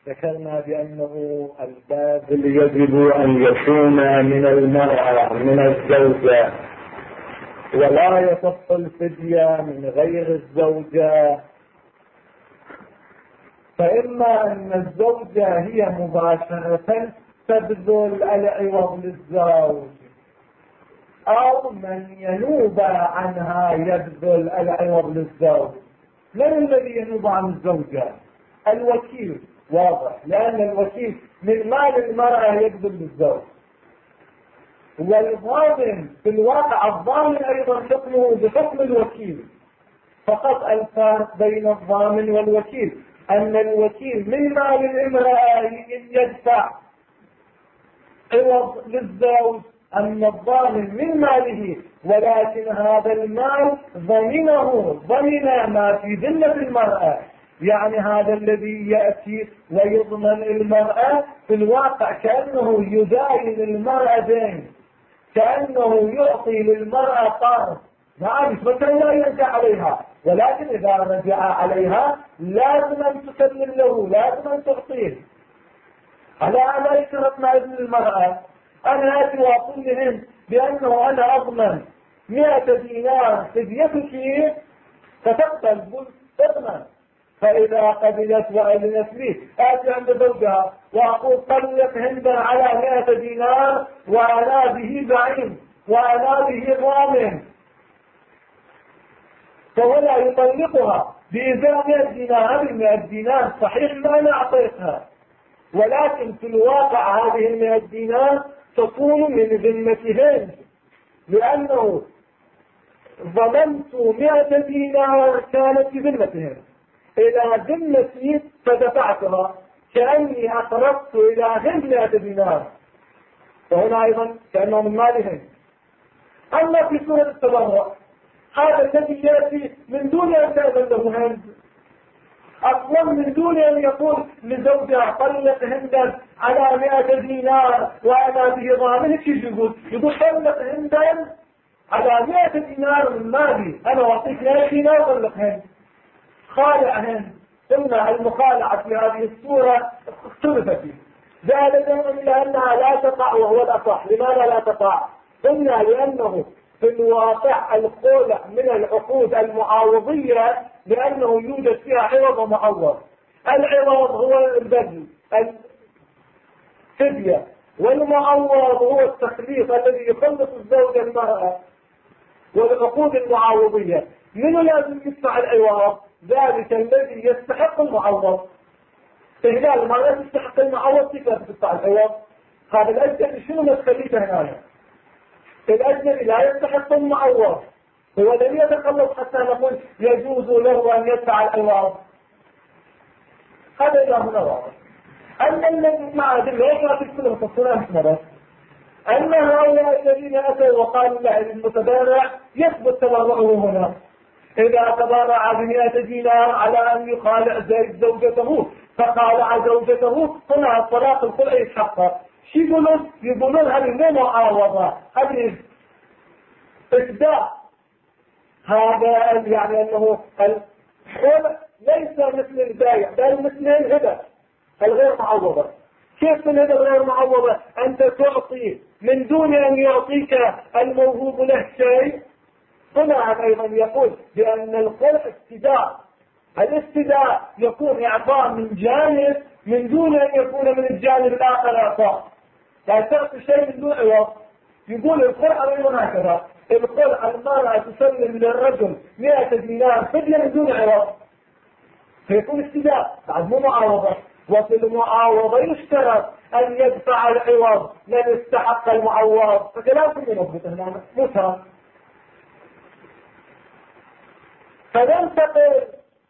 ذكرنا بأنه البذل يجب أن يكون من المرأة من الزوجة، ولا يصح الفدية من غير الزوجة. فإما أن الزوجة هي مباشرة تبذل العوض للزوج، أو من ينوب عنها يبذل العوض للزوج. من الذي ينوب عن الزوجة؟ الوكيل، واضح، لأن الوكيل من مال المرأة يبذل للزوج. والضامن في الواقع الضامن أيضا حكمه بحكم الوكيل، فقط الفرق بين الضامن والوكيل أن الوكيل من مال الامرأة يدفع عوض للزوج، أما الضامن من ماله، ولكن هذا المال ضمن ما في ذمة المرأة. يعني هذا الذي يأتي ويضمن المرأة في الواقع كأنه يداين المرأة دين، كأنه يعطي للمرأة قرض. نعم، مثلا لا يرجع عليها، ولكن إذا رجع عليها لازم أن تسلم له، لازم أن تعطيه. على لا يشترط مع ابن المرأة. أنا آتي وأقول لهم بأنه أنا أضمن 100 دينار فديتك فتقبل تضمن. فإذا قبلت وأذنت لي آتي عند زوجها وأقول طلق هندا على 100 دينار وأنا به زعيم وأنا به ضامن، فولا يطلقها بإزاء 100 دينار. هذه 100 دينار صحيح ما أنا أعطيتها، ولكن في الواقع هذه 100 دينار تكون من ذمتهن، لأنه ضمنت 100 دينار كانت في ذمتهن إلى ذمتي فدفعتها، كأني أقرضت إلى هن 100 دينار، فهنا أيضا كأنه من مالهن. أما في سورة التبرع هذا الذي يأتي من دون أن تأذن له هند، أصلا من دون أن يقول لزوجها طلق هندا على 100 دينار وأنا به ضامن. كيف يقول طلق هندا على 100 دينار من مالي، أنا أعطيك 100 دينار طلق هند. خالع هند. قلنا المخالعة في هذه الصورة اختلفت فيه، ذلك إلا أنها لا تقع، وهو الأصح. لماذا لا تقع؟ قلنا لأنه في الواقع الخلع من العقود المعاوضية لأنه يوجد فيها عوض ومعوض. العوض هو البذل الفدية، والمعوض هو التخليص الذي يخلص الزوج المرأة. والعقود المعاوضية من لازم يدفع العوض؟ ذلك الذي يستحق المعوض. فهنا المرأة تستحق المعوض، كيف تدفع العوض؟ هذا الأجل شنو مسخليته هنا؟ الأجنبي لا يستحق المعوض، هو لم يتخلص حتى نقول يجوز له أن يدفع العوض. هذا إلى هنا واضح. أما الذي مع ذلك في كل مفصلات مرة أن هؤلاء الذين أتوا وقالوا له المتبرع يثبت تبرعه هنا. إذا تبرع ب100 دينار على أن يخالع زيد زوجته فخالع زوجته، هنا الطلاق الخلع يتحقق. شو يقولون هذه مو معاوضة، هذه إفداء. هذا يعني أنه الخلع ليس مثل البيع بل مثل الهبة الغير معوضة. كيف الهبة غير معوضة؟ أنت تعطي من دون أن يعطيك الموهوب له شيء. هنا أيضا يقول بأن الخلع استداء. الاستداء يكون إعطاء من جانب من دون أن يكون من الجانب الآخر إعطاء. لا تعطي شيء من دون عوض. يقول الخلع أيضا هكذا، الخلع المرأة تسلم للرجل 100 دينار فدية من دون عوض، فيكون استداء بعد مو معاوضة. وفي المعاوضة يشترط أن يدفع العوض من استحق المعوض، فكلام ينضبط هنا مثال. فننتقل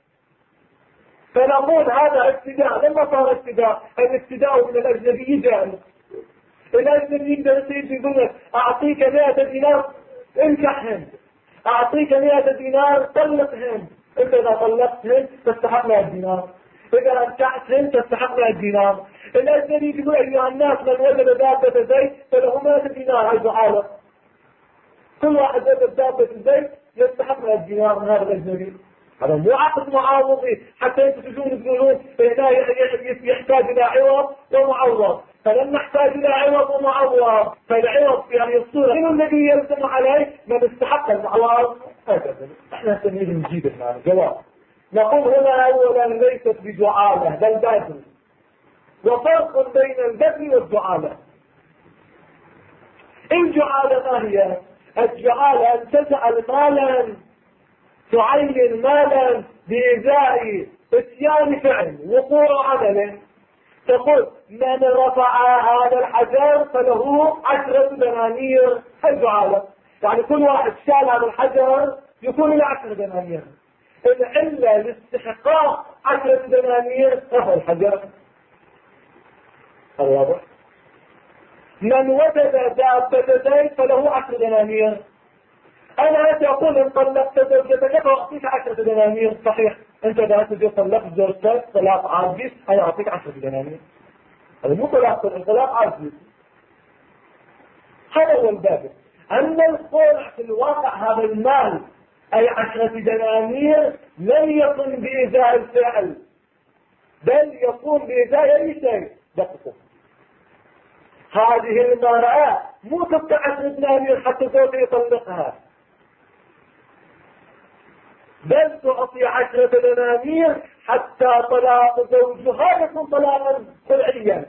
فنقول هذا ابتداء. لما صار ابتداء، الابتداء من الأجنبي جائز. الأجنبي يقدر يقول لك أعطيك 100 دينار انكحهم، أعطيك 100 دينار طلقهم. أنت إذا طلقتهم تستحق 100 دينار، إذا انكحتهم تستحق 100 دينار. الأجنبي يقول أيها الناس من وجد دابة زيت فله 100 دينار. هذا عالم، كل واحد وجد دابة زيت يستحق 100 دينار من هذا الأجنبي. هذا مو عقد معاوضي حتى انتم تجون تقولون هنا يحتاج إلى عوض ومعوض، فلن نحتاج إلى عوض ومعوض، فالعوض في هذه الصورة من الذي يلزم عليه؟ من استحق المعوض. هكذا احنا نسميه نجيب الآن جواب. نقول هنا أولا ليست بجعالة بل بذل، وفرق بين البذل والجعالة. الجعالة ما هي؟ الجعالة أن تجعل مالا، تعين مالا بإزاء اتيان فعل وقوع عمل. تقول من رفع هذا الحجر فله 10 دنانير. الجعالة يعني كل واحد شال هذا الحجر يكون له 10 دنانير. إلا لاستحقاق 10 دنانير رفع الحجر. هذا واضح. من وجد دابة زيد فله 10 دنانير. أنا أقول إن طلقت زوجتك فأعطيك 10 دنانير. صحيح، أنت ذهبت طلقت زوجتك طلاق عاجز، أنا أعطيك 10 دنانير. هذا مو طلاق عاجز. هذا هو الباب. أما الخلع في الواقع هذا المال أي 10 دنانير لن يكن بإزاء الفعل، بل يكون بإزاء أي شيء. دقيقة. هذه المرأة مو تبقى 10 دنانير حتى زوجها يطلقها، بل تعطي 10 دنانير حتى طلاق زوجها يكون طلاقا خلعيا،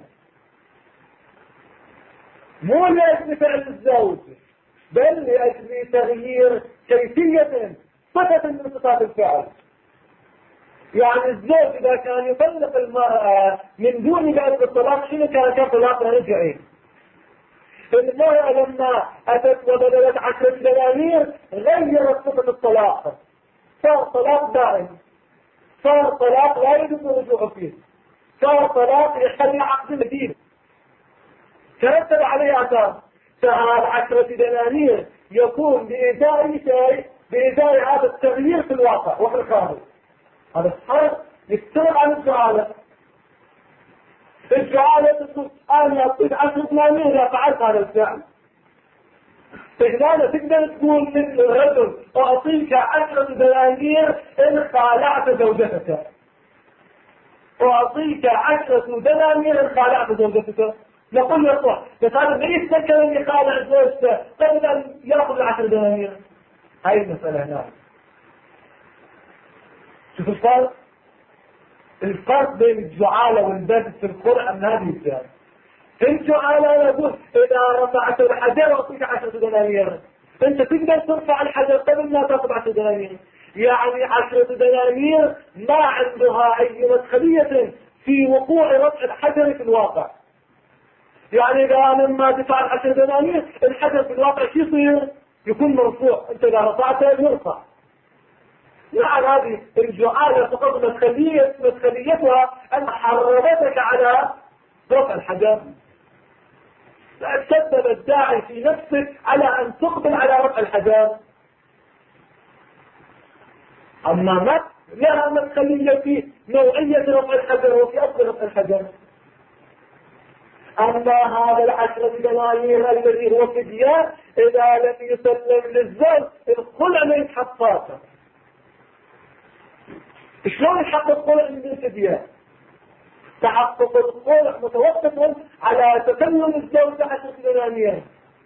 مو لأجل فعل الزوج بل لأجل تغيير كيفية صفة من صفات الفعل. يعني الزوج إذا كان يطلق المرأة من دون ذلك الطلاق شنو كان طلاق رجعي. المرأة لما أتت وبدلت 10 دنانير غيرت صفة الطلاق، صار طلاق دائم، صار طلاق لا يجوز الرجوع فيه، صار طلاق يخلي عقد جديد ترتب عليه آثار. فهذا 10 دنانير يكون بإزاء شيء، بإزاء هذا التغيير في الواقع وفي الخارج. هذا الصحيح يختلف عن الجعالة. الجعالة تقول أنا أعطيك 10 دنانير إذا فعلت هذا الفعل. فهنا تقدر تقول مثل الرجل أعطيك 10 دنانير إن خالعت زوجتك، أعطيك 10 دنانير إن خالعت زوجتك. نقول له صح، بس هذا ما يستكر أن يخالع زوجته قبل أن يأخذ 10 دنانير. هاي المسألة هنا. شوف الفرق؟ الفرق بين الجعالة والبذل في القرآن من هذه الجهة. في الجعالة نقول إذا رفعت الحجر أعطيك 10 دنانير. أنت تقدر ترفع الحجر قبل ما تاخذ 10 دنانير. يعني 10 دنانير ما عندها أي مدخلية في وقوع رفع الحجر في الواقع. يعني إذا لما دفع 10 دنانير الحجر في الواقع شو يصير؟ يكون مرفوع. أنت إذا رفعته يرفع. يعني هذه الجعالة فقط مدخليتها أن حرمتك على رفع الحجر. سبب الداعي في نفسك على أن تقبل على رفع الحجر. أما ما لها مدخلية في نوعية رفع الحجر وفي أصل رفع الحجر. أما هذا 10 دنانير الذي هو فدية إذا لم يسلم للزوج الخلع ما يتحقق. شلون يحقق الخلع من الفدية؟ تحقق الخلع متوقف على تسلم الزوج 10 دنانير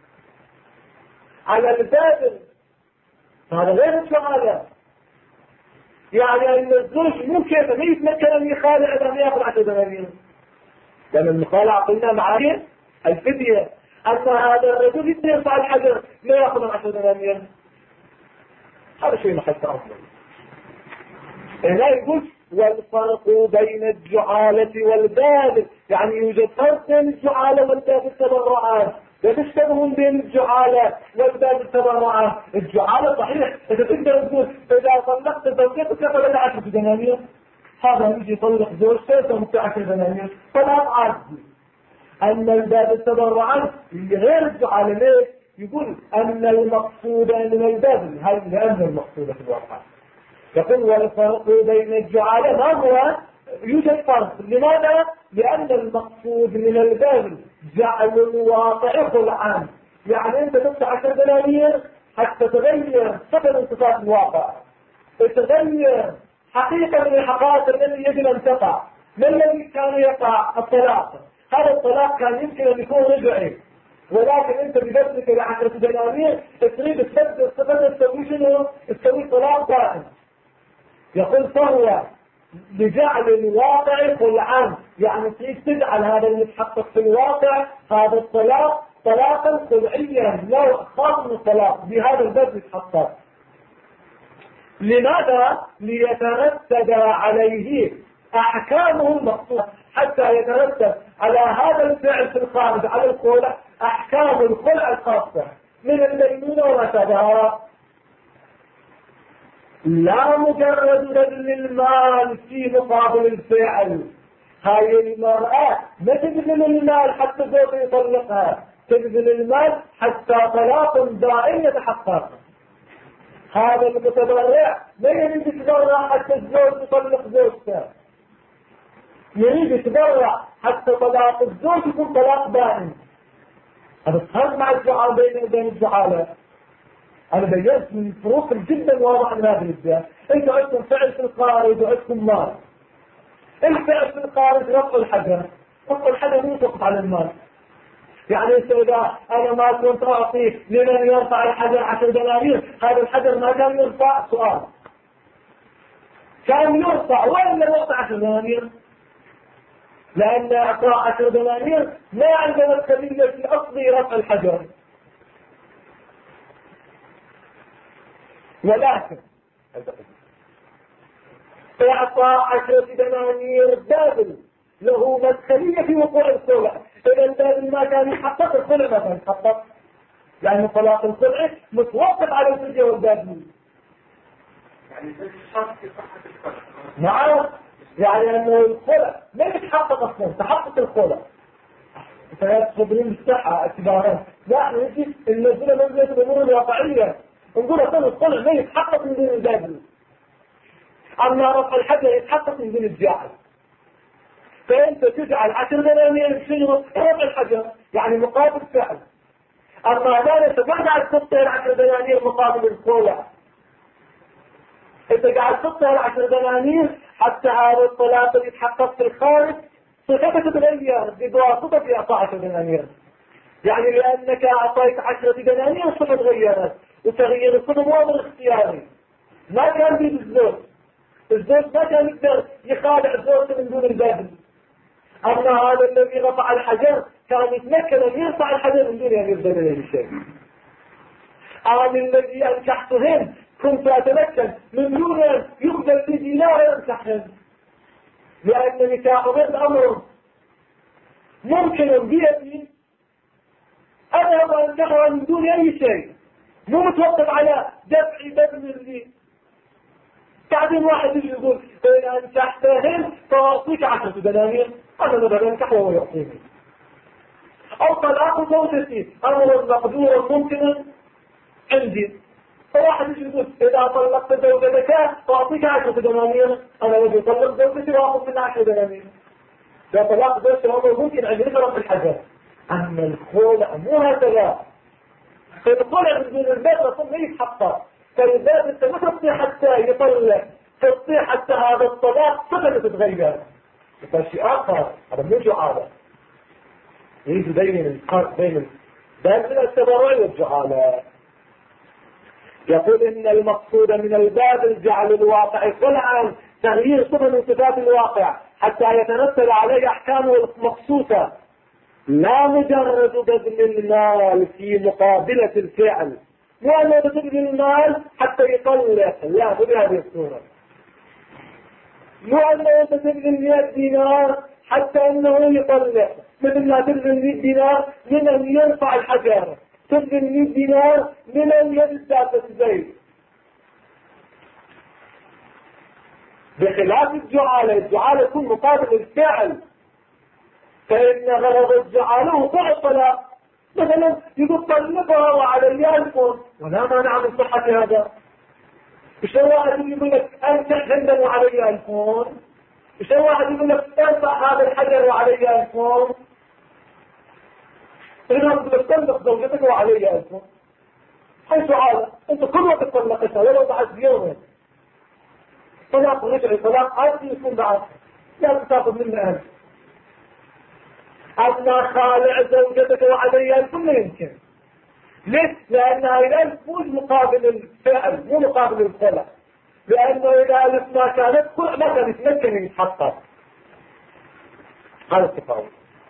على البادل. هذا غير الشغالة. يعني أن الزوج مو كيف ما يتمكن أن يخالع إذا ما يأخذ 10 دنانير، لأن المخالعة قلنا معايا الفدية. أما هذا الرجل يقدر يرفع الحجر ما يأخذ 10 دنانير. هذا شيء محل أفضل. هنا يقول والفرق بين الجعالة والبادل، يعني يوجد فرق بين الجعالة والبادل تبرعات. لا تشتبهون بين الجعالة والبادل تبرعات. الجعالة صحيح إذا تقدر تقول إذا طلقت زوجتك فلها 10 دنانير، هذا يجي يطلق زوجته فمت 10 دنانير طلاق عادي. أما البادل تبرعات غير الجعالة. ليه؟ يقول أن المقصود من البادل هل لأن المقصود في الواقع. يقول والفرق بين الجعالة ما هو؟ يوجد فرق. لماذا؟ لأن المقصود من البذل جعل الواقع خلعا. يعني أنت تدفع 10 دنانير حتى تغير صفة من صفات الواقع، تغير حقيقة من الحقائق التي يجب أن تقع. ما الذي كان يقع؟ الطلاق. هذا الطلاق كان يمكن أن يكون رجعي، ولكن أنت بنفسك ب10 دنانير تريد تسوي شنو؟ تسوي طلاق دائم. يقول فهو بجعل الواقع خلعان، يعني تريد تجعل هذا المتحقق في الواقع هذا الطلاق طلاقا خلعيا، نوع خاص من الطلاق بهذا الباب يتحقق. لماذا؟ ليترتب عليه أحكامه المقصودة، حتى يترتب على هذا الفعل في الخارج على الخلع أحكام الخلع الخاصة من البينونة وما شابهها. لا مجرد بذل المال في مقابل الفعل. هاي المرأة ما تبذل المال حتى زوجها يطلقها، تبذل المال حتى طلاق دائم يتحقق. هذا المتبرع ما يريد يتبرع حتى الزوج يطلق زوجته، يريد يتبرع حتى طلاق الزوج يكون طلاق دائم. هذا الفرق مع الجعالة بين وبين الجعالة. أنا بينت من فروق جدا واضحة من هذه الأشياء. أنتوا عندكم فعل في الخارج وعندكم مال. الفعل في الخارج رفع الحجر، رفع الحجر مو توقف على المال. يعني إذا أنا ما كنت أعطيه لمن يرفع الحجر 10 دنانير، هذا الحجر ما كان يرفع. سؤال، كان يرفع ولا يرفع 10 دنانير؟ لأن أعطاء 10 دنانير ما عندنا الخلية في أصل رفع الحجر. ولكن إعطاء 10 دنانير بابل له مدخلية في وقوع الخلع. إذا البابل ما كان يحقق الخلع ما كان يحقق، لأن طلاق الخلع متوقف على الفدية والبابل. يعني الشرط في صحة الخلع. نعم، يعني أنه الخلع ما يتحقق أصلا، تحقق الخلع. فيصبرون الصحة اعتبارا. لا نجي النزلة منزلة الأمور الواقعية، نقول أصلا الخلع ما يتحقق من دون البابل. أما رفع الحجر يتحقق من دون الجاعل. فأنت تجعل 10 دنانير شنو؟ رفع الحجر، يعني مقابل فعل. أما ذلك ما قاعد تطير 10 دنانير مقابل الخلع. أنت قاعد تطير 10 دنانير حتى هذا الطلاق اللي يتحقق في الخارج صفتك تتغير بواسطة إعطاء 10 دنانير. يعني لأنك أعطيت 10 دنانير الصفة تغيرت، وتغيير الصفة مو أمر اختياري. ما كان بيد الزوج، الزوج ما كان يقدر يخادع زوجته من دون البابل. أما هذا الذي رفع الحجر كان يتمكن أن يرفع الحجر من دون أن يبدل إليه شيء. أنا الذي أنكحتهن كنت أتمكن من دون أن يقبل في دينار أنكحهن، لأن نكاحهن أمر ممكن بيدي أذهب وأنكحها من دون أي شيء، مو متوقف على دفع بذل لي. بعدين واحد يجي يقول إن أنكحتهن فأعطيك 10 دنانير، أنا بدل أنكح وهو يعطيني. أو طلاق زوجتي أمر مقدور ممكن عندي، فواحد يجي يقول إذا طلقت زوجتك فأعطيك 10 دنانير، أنا بدي أطلق زوجتي وأخذ منها 10 دنانير. لا، طلاق زوجتي أمر ممكن عندي نضرب الحجر. أما الخلع مو هكذا. الخلع من دون البيت أصلا ما يتحقق. فالباب أنت ما تستطيع حتى يطلق، تستطيع حتى هذا الطلاق صفة تتغير. فشيء آخر هذا مو جعالة. يريد يبين الفرق بين الباب من التبرع والجعالة. يقول إن المقصود من الباب جعل الواقع خلعا، تغيير صفة من صفات الواقع حتى يترتب عليه أحكامه المخصوصة، لا مجرد بذل المال في مقابلة الفعل. وأنا بذل المال حتى يطلق، لا مو بهذه الصورة. مو أنه بذل 100 دينار حتى أنه يطلق، مثل ما تبذل 100 دينار لمن يرفع الحجر، تبذل 100 دينار لمن يدفع الزيت. بخلاف الجعالة، الجعالة تكون مقابل الفعل، فإن غرض الجعالة وقوع الطلاق. مثلا يقول طلقها وعليها الفون، ولا مانع من صحة هذا. مش واحد يقول لك أنكح جندا وعليها الفون، مش واحد يقول لك ارفع هذا الحجر وعليها الفون، إذا بدك تطلق زوجتك وعليها الفون. حيث عادة أنت كل وقت طلقتها ولو بعد يومين، طلاق رجعي طلاق عادي يكون بعد، لا تاخذ منه 1000. أما خالع زوجتك وعليها 1000 لا يمكن. ليش؟ لأنها 1000 مو مقابل الفعل، مو مقابل الخلع. لأنه إذا 1000 ما كانت خلع ما كان يتمكن يتحقق. هذا التفاوت.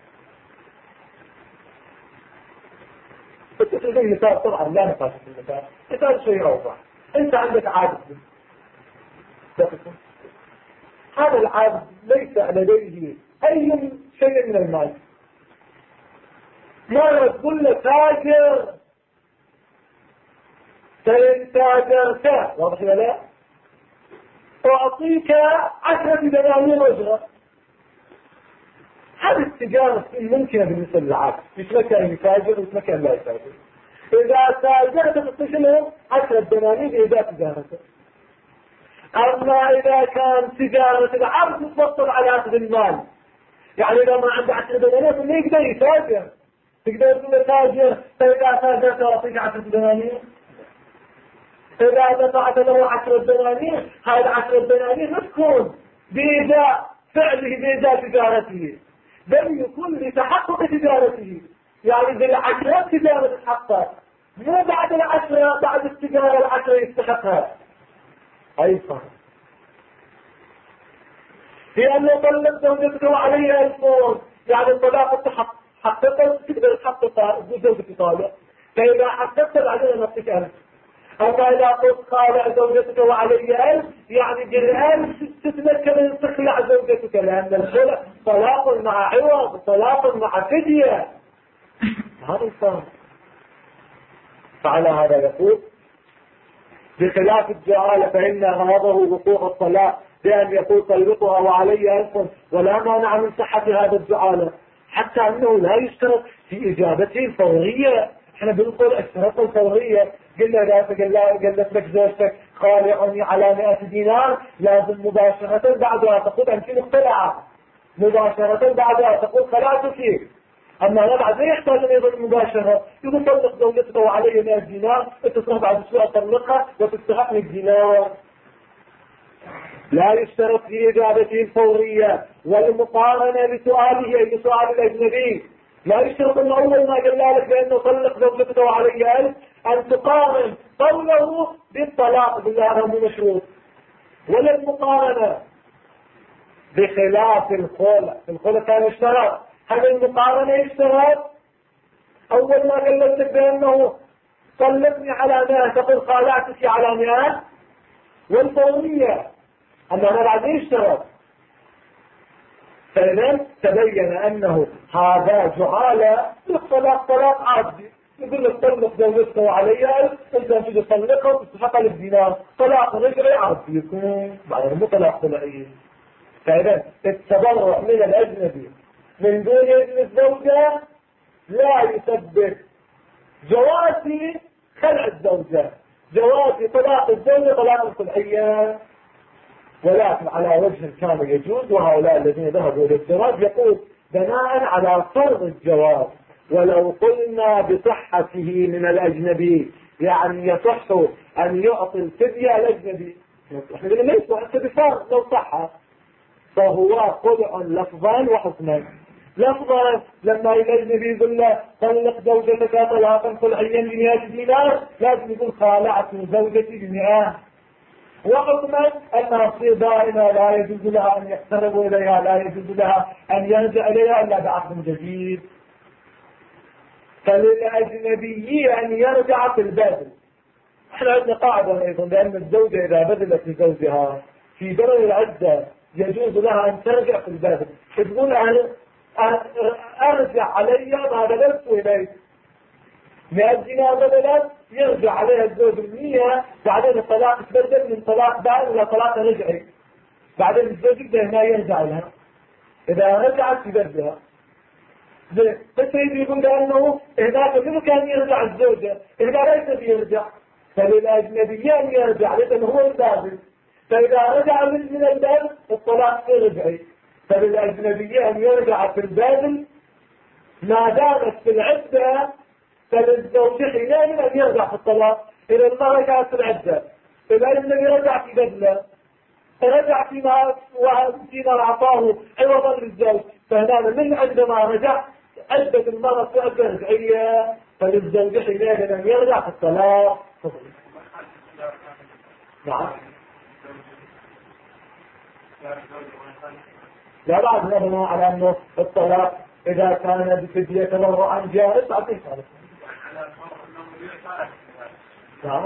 تقول المثال طبعا لا نقاش في المثال، مثال شيء أوضح. أنت عندك عابد، هذا العابد ليس لديه أي شيء من المال، ما تقول له تاجر فإن تاجرت، واضح ولا لا؟ أعطيك 10 دنانير أجرة. هذه التجارة ممكنة بالنسبة للعابد، مش مكان يتاجر ومش مكان لا يتاجر. إذا تاجرت تتصلهم 10 دنانير إذا تجارته. أما إذا كان تجارة العبد تتوصل على أخذ المال، يعني إذا ما عنده 10 دنانير ما يقدر يتاجر. تقدر تقول تاجر فإذا تاجرت أعطيك 10 دنانير. إذا دفعت له 10 دنانير، هذه 10 دنانير تكون بإيجاء فعله بإيجاء تجارته، بل يكون لتحقق تجارته. يعني بالعشرة تجارة تتحقق، مو بعد العشرة بعد التجارة العشرة يستحقها. أي صح. لأنه طلق زوجته وعليها الفور، يعني الطلاق حققت تقدر تحققها زوجتك طالق، فإذا حققت بعدين نفسك أنت. أما إذا قلت خالع زوجتك وعليها 1000 يعني بالآن تتمكن أن تخلع زوجتك، لأن الخلع طلاق مع عوض، طلاق مع فدية. هذا الفرق. فعلى هذا يقول بخلاف الجعالة فإن غرضه وقوع الطلاق بأن يقول طلقها وعليها 1000 ولا مانع من صحة هذا الجعالة، حتى أنه لا يشترط في إجابته الفورية. احنا بنقول اشترط الفورية، قلت لك زوجتك خالعني على 100 دينار، لازم مباشرة بعدها تقول أنت مختلعة، مباشرة بعدها تقول خلعتك. أما لا بعد لا يحتاج أن يظل مباشرة، يقول طلق زوجتك وعلي 100 دينار، اتصل بعد شوية طلقها وتستحق 100 دينار. لا يشترط في إجابته الفورية والمقارنة لسؤاله أي لسؤال الأجنبي. لا يشترط أن أول ما قال لك بأنه طلق زوجتك وعلي 1000 أن تقارن قوله بالطلاق، بالله هذا مو مشروط. ولا المقارنة بخلاف الخلع، الخلع كان يشترط، هذا المقارنة يشترط. أول ما قال لك بأنه طلقني على 100 تقول خالعتك على 100، والفورية أما أنا بعد يشترط. فإذا تبين أنه هذا جعالة للطلاق، طلاق عادي، يقول لك طلق زوجتك وعليها أنت تجي تطلقها وتستحق 1000 دينار، طلاق رجعي عادي يكون بعد مو طلاق طلعي. فإذا التبرع من الأجنبي من دون إذن الزوجة لا يسبب جواز خلع الزوجة، جواز طلاق الزوجة طلاق الخلعية، ولكن على وجه كامل يجوز. وهؤلاء الذين ذهبوا إلى الزواج يقول بناء على فرض الجواز، ولو قلنا بصحته من الأجنبي يعني يصح أن يعطي الفدية الأجنبي، احنا قلنا ليس الفدية فرض لو صح، فهو خلع لفظا وحكما. لفظا لما الأجنبي يقول له طلق زوجتك طلاقا خلعيا ب100 دينار لازم يقول خالعت زوجتي ب100. وحكما أنها تصير دائما لا يجوز لها أن يقترب إليها، لا يجوز لها أن يرجع إليها إلا بعقد جديد. فللأجنبي أن يرجع في البذل. احنا عندنا قاعدة أيضا بأن الزوجة إذا بذلت لزوجها في درجة العدة يجوز لها أن ترجع في البذل، تقول أرجع علي ما بذلت إليك. 100 دينار بذلت يرجع عليها الزوج 100، بعدين الطلاق تبدل من طلاق بائن إلى طلاق رجعي، بعدين الزوج يقدر ما يرجع لها، إذا رجعت يبدلها. فالسيد يقول بأنه هناك بإمكان يرجع الزوجة، إذا ليس بيرجع فللأجنبيان يرجع لأنه هو الباذل، فإذا رجع من الباذل الطلاق رجعي، فللأجنبيان يرجع في الباذل ما دامت في العدة، فللزوج حينئذ أن يرجع في الطلاق. إذا ما رجعت في العدة الأجنبي رجع في بدله، فرجع فيما أعطاه عوضا للزوج، فهنا من عندما رجع أدت المرأة عدة رجعية، فللزوج حينئذ أن يرجع في الطلاق. نعم. لا بعد نبنى على أنه الطلاق إذا كان بفدية تبرعا جائز أعطيه ذلك. نعم.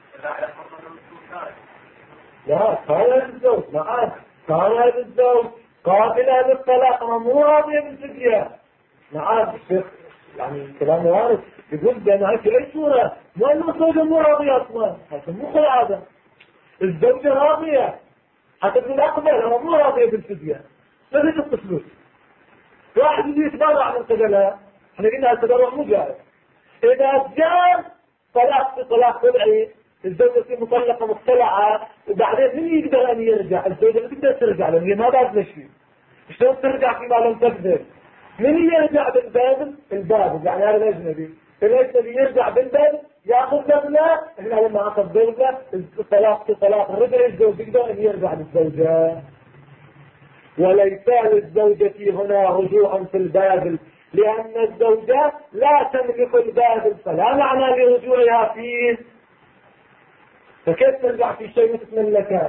لا كان الزوج معاد كان الزوج قابلة للطلاق مو راضية بالفدية. نعم الشيخ يعني كلام وارد يقول بأنها في أي صورة مو أنه الزوجة مو راضية أصلا، هذا مو خلع. الزوجة راضية حتى تقول أقبل مو راضية بالفدية، ما في قصة فلوس. واحد يجي يتبرع من قبلها، احنا قلنا التبرع مو جائز. إذا جاء طلاق خلعي، الزوجة تصير مطلقة مختلعة، وبعدين من يقدر أن يرجع؟ الزوجة ما تقدر ترجع لأن هي ما بعد شيء. شلون ترجع فيما لم تكذب؟ من يرجع بالباب؟ الباب يعني هذا الأجنبي يرجع بالباب ياخذ مبلغ. احنا لما اخذ مبلغ طلاق الرجل الزوج يقدر ان يرجع للزوجة. وليس للزوجة هنا رجوع في الباب، لأن الزوجة لا تملك الباب، فلا معنى لرجوعها فيه. فكيف ترجع في شيء تتملكه؟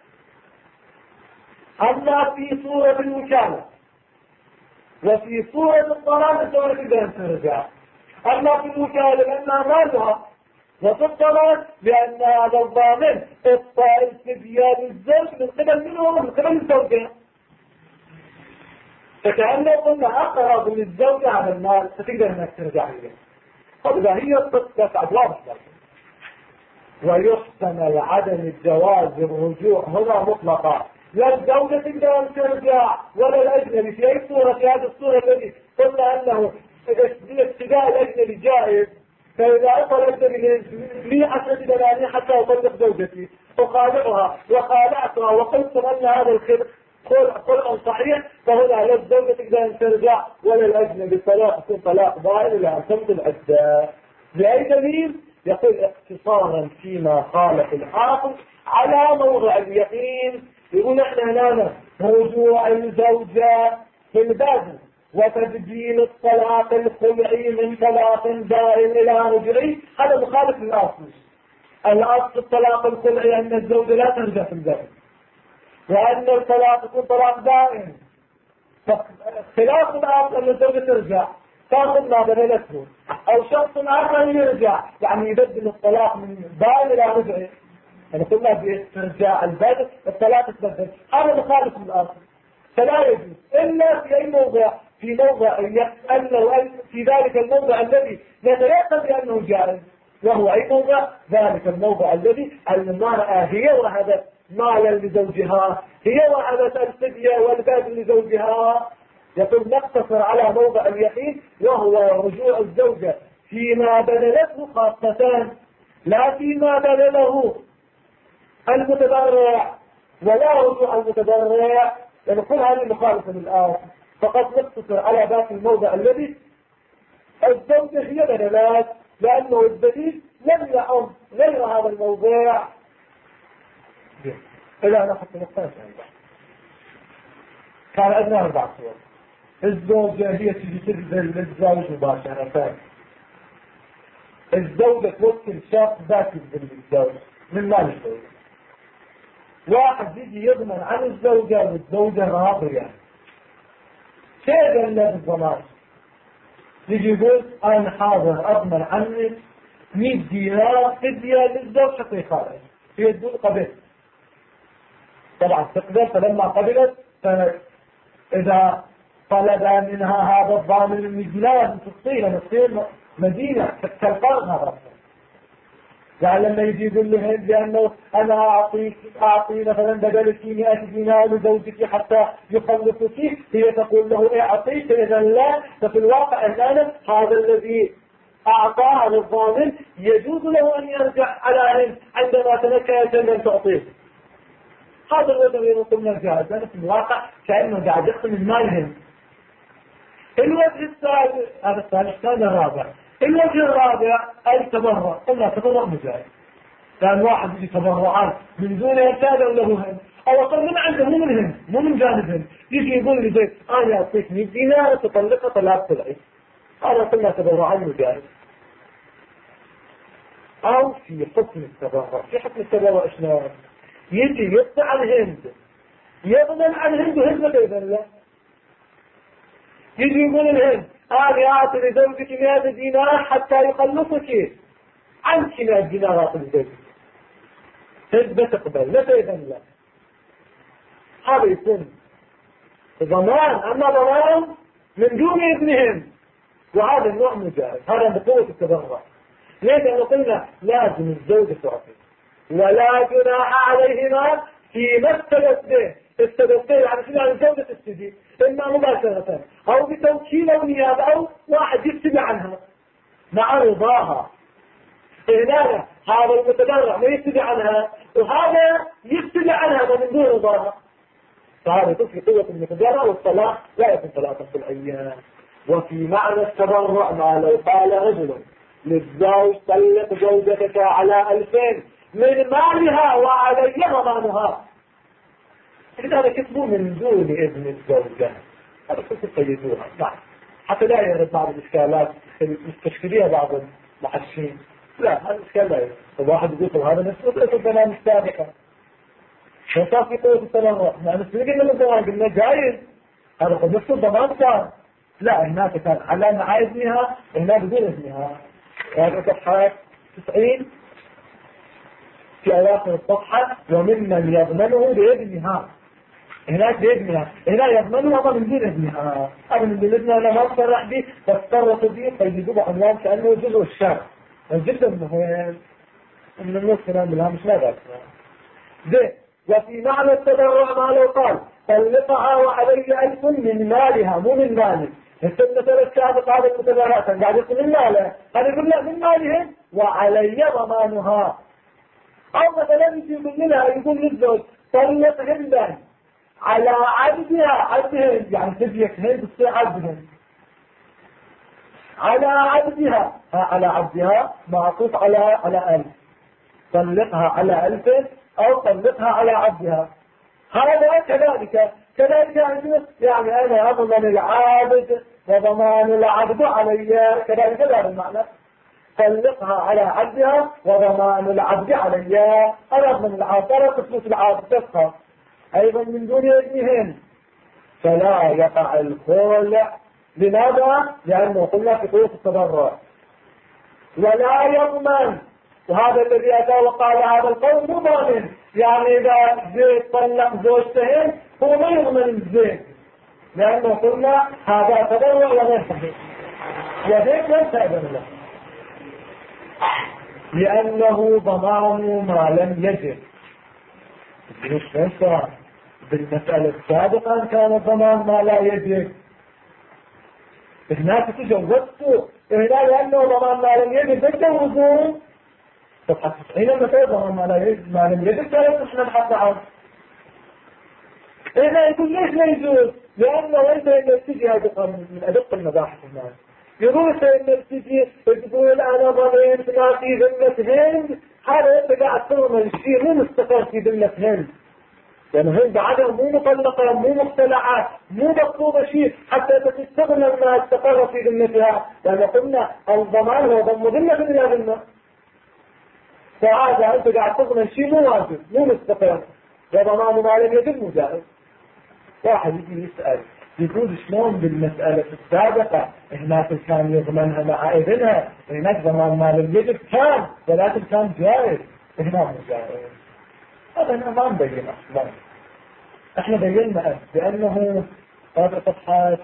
أما في صورة الوكالة وفي صورة الطلاق الزوجة تقدر ترجع. أما في الوكالة لأنها مالها، وفي الطلاق لأن هذا الضامن الفدية للزوج من قبل منه ومن قبل الزوجة. فكأنه قلنا أقرب للزوجة على المال فتقدر أنك ترجع إليه. طب إذا هي القصة أبواب ويحتمل عدم الجواز الرجوع هنا مطلقا، لا الزوجة تقدر أن ترجع ولا الأجنبي في أي صورة. في هذه الصورة التي قلنا أنه ابتداء الأجنبي جائز، فإذا أصل الأجنبي لي عشرة دنانير حتى أطلق زوجتي أخالعها وخالعتها وقلت أن هذا الخلق خلق صحيح، فهنا لا الزوجة تقدر أن ترجع ولا الأجنبي. طلاق ضائع لا تمضي العدة. بأي دليل؟ يقول اختصارا فيما قال في الحافظ على موضع اليقين. يقول احنا هنا رجوع الزوجة في الباب وتسجيل الطلاق الخلعي من طلاق دائم إلى رجعي، هذا مخالف للأصل. الأصل الطلاق الخلعي أن الزوجة لا ترجع في الباب، وأن الطلاق يكون طلاق دائم. خلاف الأصل أن الزوجة ترجع تاخذ ما بدلته، أو شخص آخر يرجع يعني يبدل الطلاق من دائم إلى رجعي. يعني قلنا ترجع البدء الطلاق تبدل، هذا مخالف للأصل. فلا يجوز إلا في أي موضع، في موضع أنه في ذلك الموضع الذي نتيقن بأنه جائز. وهو أي موضع؟ ذلك الموضع الذي المرأة هي وهبت مالا لزوجها، هي وهبت الفدية والباب لزوجها. يقول نقتصر على موضع اليقين وهو رجوع الزوجة فيما بدلته خاصة، لا فيما بدله المتبرع، ولا رجوع المتبرع، لأن كل هذه مخالفة للآن. فقد نقتصر على ذات الموضع الذي الزوجة هي بدلات، لأنه الدليل لم يعم غير هذا الموضوع. إلا أنا حتى نقطة كان عندنا 4 صور. الزوجة هي تجي تقبل للزوج مباشرة، الزوجة توكل شخص ذات للزوج من مال الزوجة. واحد يجي يضمن عن الزوجة والزوجة راضية، كيف إلا بالضمان؟ يجي يقول أنا حاضر أضمن عنك 100 دينار فدية للزوج حتى يخرج. هي تقول قبلت، طبعا تقبل. فلما قبلت فإذا طلب منها هذا الضامن المجلال تصير مدينة كالقرن هذا. يعني لما يجي يقول له لأنه أنا أعطي مثلا بدلك 100 دينار لزوجك حتى يخلصك، هي تقول له إيه أعطيك؟ إذا لا. ففي الواقع الآن هذا الذي أعطاه للضامن يجوز له أن يرجع على عندما تنكى لم تعطيه. هذا الذي يقول من الجهاز، لأن في الواقع كأنه قاعد يقسم المال. الوجه الثالث، هذا الثالث كان الرابع. الوجه الرابع التبرع. قلنا تبرع مجاز، كان واحد يجي تبرعات من دون يرتاد له هند، او اقل من عنده مو من هند مو من جانبهم، يجي يقول لي زيد انا اعطيك 100 دينار تطلقها طلاق طلعي، هذا كلها تبرعات وجائز. او في حكم التبرع، في حكم التبرع شلون؟ يجي يقطع الهند يضمن عن الهند وهند ما تيضمن له. يجي يقول الهند انا اعطي لزوجك 100 دينار حتى يخلصك عنك 100 دينار اعطي لزوجك، هند ما تقبل لا تيضمن له. هذا يكون ضمان، اما ضمان من دون ابنهم، وهذا النوع مجاز، هذا بقوة التبرع. ليش؟ لأنه قلنا لازم الزوجة تعطي ولا جناح عليهما فيما افتدت به. افتدت به يعني شنو؟ يعني الزوجة تستدي إما مباشرة أو بتوكيل أو نيابة أو واحد يفتدي عنها مع رضاها. هنا هذا المتبرع ما يفتدي عنها وهذا يفتدي عنها من دون رضاها، فهذا تفي قوة المتبرع، والطلاق لا يكون طلاقا في الأيام. وفي معنى التبرع ما لو قال رجل للزوج طلق زوجتك على 2000 من مالها وعلي ضمانها، هذا كتبوه من دون إذن الزوجة، هذا كتب قيدوها نعم، حتى لا يرد بعض الإشكالات المستشكلية بعض المحشين. لا هذا الإشكال لا يرد. الواحد يقول هذا نسبة الضمان السابقة وصار في قوة التبرع، يعني نسبة من الضمان قلنا جائز، هذا قد نفس الضمان صار. لا هناك كان على مع إذنها وهنا بدون إذنها. هذا صفحة 90 في أواخر الصفحة وممن يضمنه بإذنها، هناك بإذنها، هنا يضمنه أما من دون إذنها. أما من دون إذنها أنا ما صرح به فاضطرت به فيجيبوا عنوان كأنه جزء الشرع جدا مهم من النص كلام بالهامش لا بأس. وفي معنى التبرع ما لو قال طلقها وعلي 1000 من مالها مو من مالي، السنة السابق هذا المتبرع كان قاعد يقول من ماله، هذا يقول لا من مالهم وعلي ضمانها. أو مثلا يقول لها يقول للزوج طلق هندا على عبدها، عبدها يعني تبيك هند تصير عبدها على عبدها، على عبدها معطوف على 1000، طلقها على 1000 أو طلقها على عبدها. هذا كذلك يعني أنا أضمن العابد وضمان العبد علي، كذلك هذا المعنى، طلقها على عبدها وضمان العبد علي، أنا أضمن العابد تفلس العابد تفقى أيضا من دون إذنهم، فلا يقع الخلع. لماذا؟ لأنه قلنا في قوة التبرع ولا يضمن، وهذا الذي أتى وقال هذا القول مو ضامن، يعني إذا زيد طلق زوجته هو ما يضمن الزيد، لأنه قلنا هذا تبرع وغير صحيح، وزيد لم تأذن له لأنه ضمان ما لم يجب. بالمسألة السابقة كان ضمان ما لا يجب، هناك تجوزته هنا لأنه ضمان ما لم يجب تجوزون. صفحة 90 المسألة ضمان ما لم يجب لا يصح نبحث عنه. هنا يقول ليش لا يجوز؟ لأنه ليس يرتجي من أدق المباحث هناك. يقول سيرتجي تقول أنا ضمنت ما في ذمة هند، هذا أنت قاعد تضمن الشيء مو مستقر في ذمة هند، لأنه هند بعدها مو مطلقة مو مختلعة مو مطلوبة شيء حتى تستغنى ما استقر في ذمتها، لأن قلنا الضمان هو ضم ذمة إلى ذمة، فهذا أنت قاعد تضمن شيء مو واجب مو مستقر، وضمان ما لم يجب مجاز. واحد يجي يسأل يقول شلون بالمسألة السابقة هناك كان يضمنها مع إذنها، هناك ضمان ما لم يجب كان ولكن كان جائز، هنا مو جائز. هذا ما نبين أصلا، احنا بينا بأنه هذا صفحة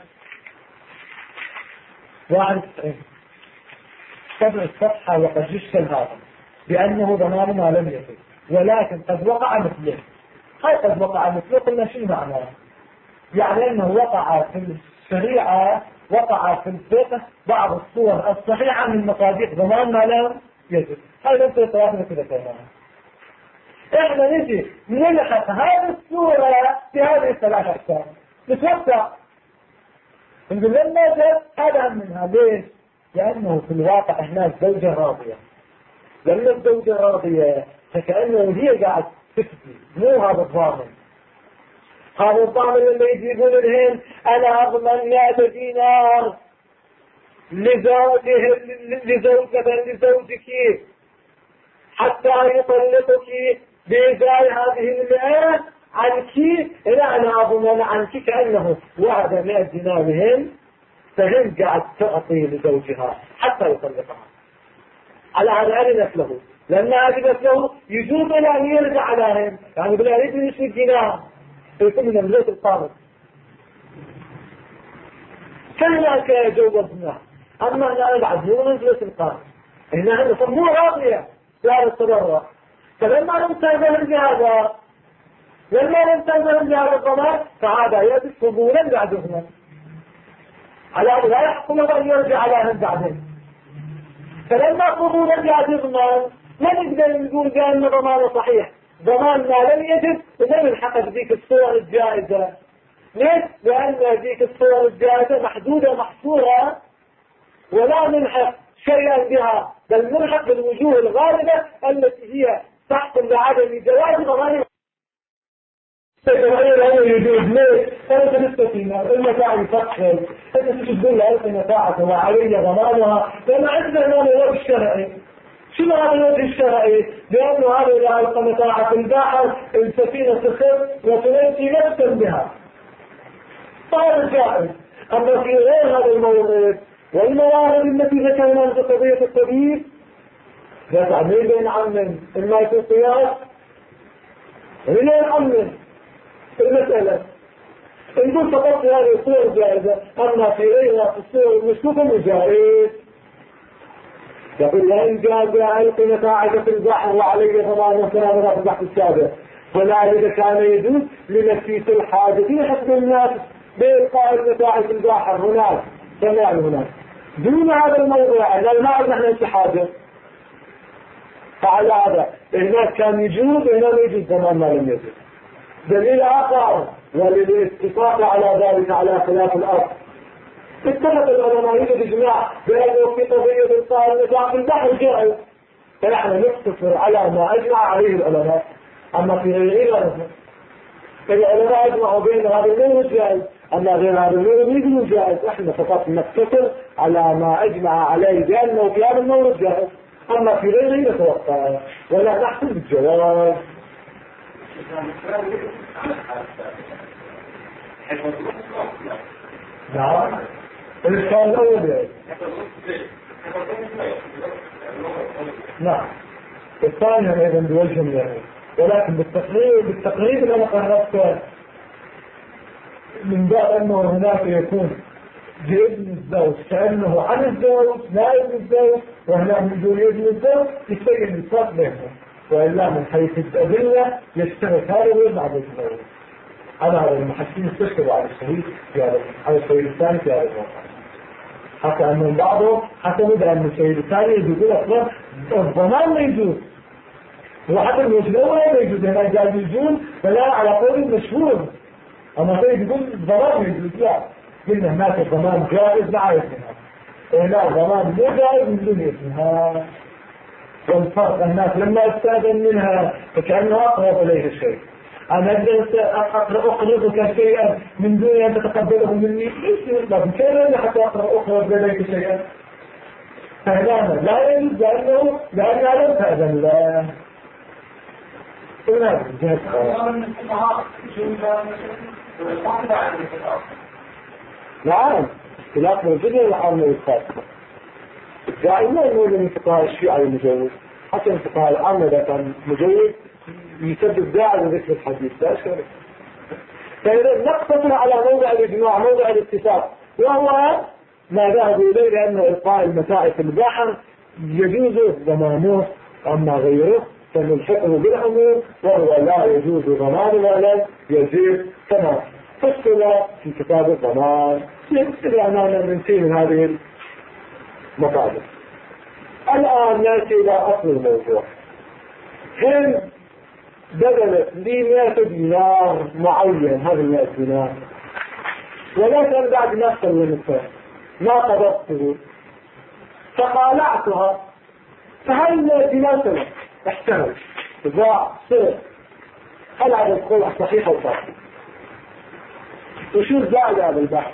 91 تبع الصفحة وقد يشكل هذا بأنه ضمان ما لم يجب ولكن قد وقع مثله. هاي قد وقع مثله قلنا شو معناه؟ يعني أنه وقع في الشريعة وقع في الفقه بعض الصور الصحيحة من مصادق ضمان ما لم يجب. هاي لم تتواصل كذا كمان. احنا نجي نلحق هذه الصورة في هذه الثلاث أحكام نتوسع نقول لما جد هذا منها. ليش؟ لأنه في الواقع هناك زوجة راضية لما الزوجة راضية فكأنه هي قاعد تفتي، مو هذا الضامن. هذا الضامن لما يجي يقول لهم أنا أضمن 100 دينار لزوجك حتى يطلقك بإزاء هذه 100 عنك، إلا أنا أضمن عنك، كأنه وعد 100 دينار لهم، فهم قاعد تعطي لزوجها حتى يطلقها. على هذا أذنت له، لما أذنت له يجوز إلى أن يرجع عليهم، يعني بلا يريد يشري الدينار فيكون من ملك القارب كذلك جوزنا. أما أنا ألعب مو منزلة القارب، هنا هم مو راضية بهذا التبرع. فلما لم تهزهم بهذا، بهذا الضمان، فهذا يجب قبولا بعدهما، على هذا لا يحق له أن يرجع عليهم بعدين. فلما قبولا بعدهما ما نقدر نقول بأن ضمانه صحيح، ضمان ما لم يجب ولم يلحق بذيك الصور الجائزة. ليش؟ لأن ذيك الصور الجائزة محدودة محصورة، ولا نلحق شيئا بها، بل نلحق بالوجوه الغالبة التي هي تحصل لعدم جواز ضمان. يجوز ليه؟ أنت نستفينا المتاع يفكر، أنت تقول لها أنت متاعك وعلي ضمانها، لأن عندنا هنا الوجه الشرعي. شنو هذا الوجه الشرعي؟ لأنه هذا إذا ألقى متاعك في البحر السفينة تخف وتنسي نفسا بها، فهذا جائز. أما في غير هذا المورد والموارد التي ذكرنا في قضية الطبيب، لا تعمل بين عمن إما يكون قياس ولا عمن المسألة. نقول فقط هذه الصور جائزة، أما في غيرها في الصور المشكوكة جائز. يقول لئن جاز ألقي متاعك في البحر وعلي ضمان كلامنا في البحر السابق، وذلك كان يجوز لنفيس الحاجة حسب الناس بإلقاء المتاع في البحر هناك كما هناك دون هذا الموضوع، لأن ما عندنا احنا الحاجة. فعلى هذا هناك كان يجوز وهنا ما يجوز ضمان ما لم يجوز. دليل آخر وللاتفاق على ذلك على خلاف الأرض، اتفق العلماء يوجد إجماع بأنه في قضية إلقاء المتاع في البحر جائز، فنحن نقتصر على ما أجمع عليه العلماء. أما في غيره العلماء أجمعوا بين هذا النوع جائز، أما غير هذا النوع جائز. احنا فقط نقتصر على ما أجمع عليه بأنه في هذا النوع جائز، أما في غيره نتوقع ولا نحسب الجواز. نعم الإشكال الأول يعني. نعم الثاني أيضا بوجه يعني، ولكن بالتقريب اللي أنا قررته من باب أنه هناك يكون بابن الزوج كأنه عن الزوج لا ابن الزوج، وهنا من دون ابن الزوج يستيقن الفرق بينهم، وإلا من حيث الأدلة يشترك هذا ويبعد الزوج. هذا المحسين استشكلوا على الشهيد في هذا، على الشهيد الثاني في هذا الموقع، حتى أن بعضهم حتى مدى أن الشهيد الثاني يقول أصلا الضمان ما يجوز، وحتى الوجه الأول ما يجوز. هنا قال يجوز بناء على قول مشهور، أما سيد يقول الضمان يجوز، لا قلنا هناك الضمان جائز مع اسمها، هنا الضمان مو جائز من دون اسمها. والفرق هناك لما استاذن منها فكأنه أقرب إليه الشيء. أنا أقرضك شيئا من دون أن تتقبله مني، ليش يطلب كيف حتى أقرض إليك شيئا؟ فهذا لا يجوز لأنها لم تأذن له. نعم اختلاف موجود والحرم والخاص. دائما نقول من فقهاء الشيعة المجوز، حتى من فقهاء العامة إذا كان مجوز يسبب داعي لذكر الحديث لا شيء. فإذا نقتصر على موضع الإجماع، موضع الاتفاق، وهو ما ذهب إليه لأنه إلقاء المتاع في البحر يجوز ضمانه، أما غيره فنلحقه بالأمور وهو لا يجوز ضمان الولد، يجب كما فصل في كتاب الضمان. يمكن أننا ننتهي من هذه المطالب. الآن نأتي إلى أصل الموضوع. هل بدلت لي 100 دينار معين، هذا 100 دينار، ولكن بعد ما سلمتها ما قبضته فقالعتها فهل بمثلا احتمل تباع صرف هل هذا القول صحيح أو باطل؟ وشو الزائد هذا البحث؟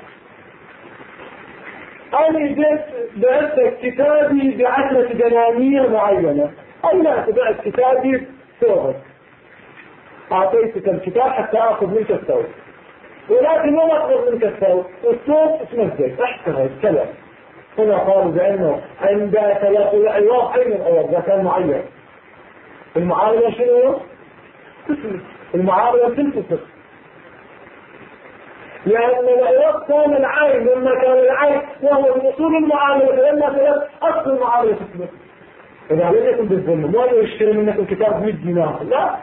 أنا جيت بعت كتابي ب10 دنانير معينة، أنا بعت كتابي ثوبك، أعطيتك الكتاب حتى أخذ منك الثوب، ولكن ما أخذ منك الثوب، الثوب اسمه الزيت، احتمل كلام. هنا قالوا بأنه عند تلاقي العوض أين العوض؟ إذا كان معين. المعاملة شنو؟ المعاملة تنفسخ، لأن العوض كان العين لما كان العين وهو من أصول المعاملة، لأنها كانت أصل المعاملة تثبت. إذا لم يكن بالذمة مو يشتري منك الكتاب 100 دينار، لا.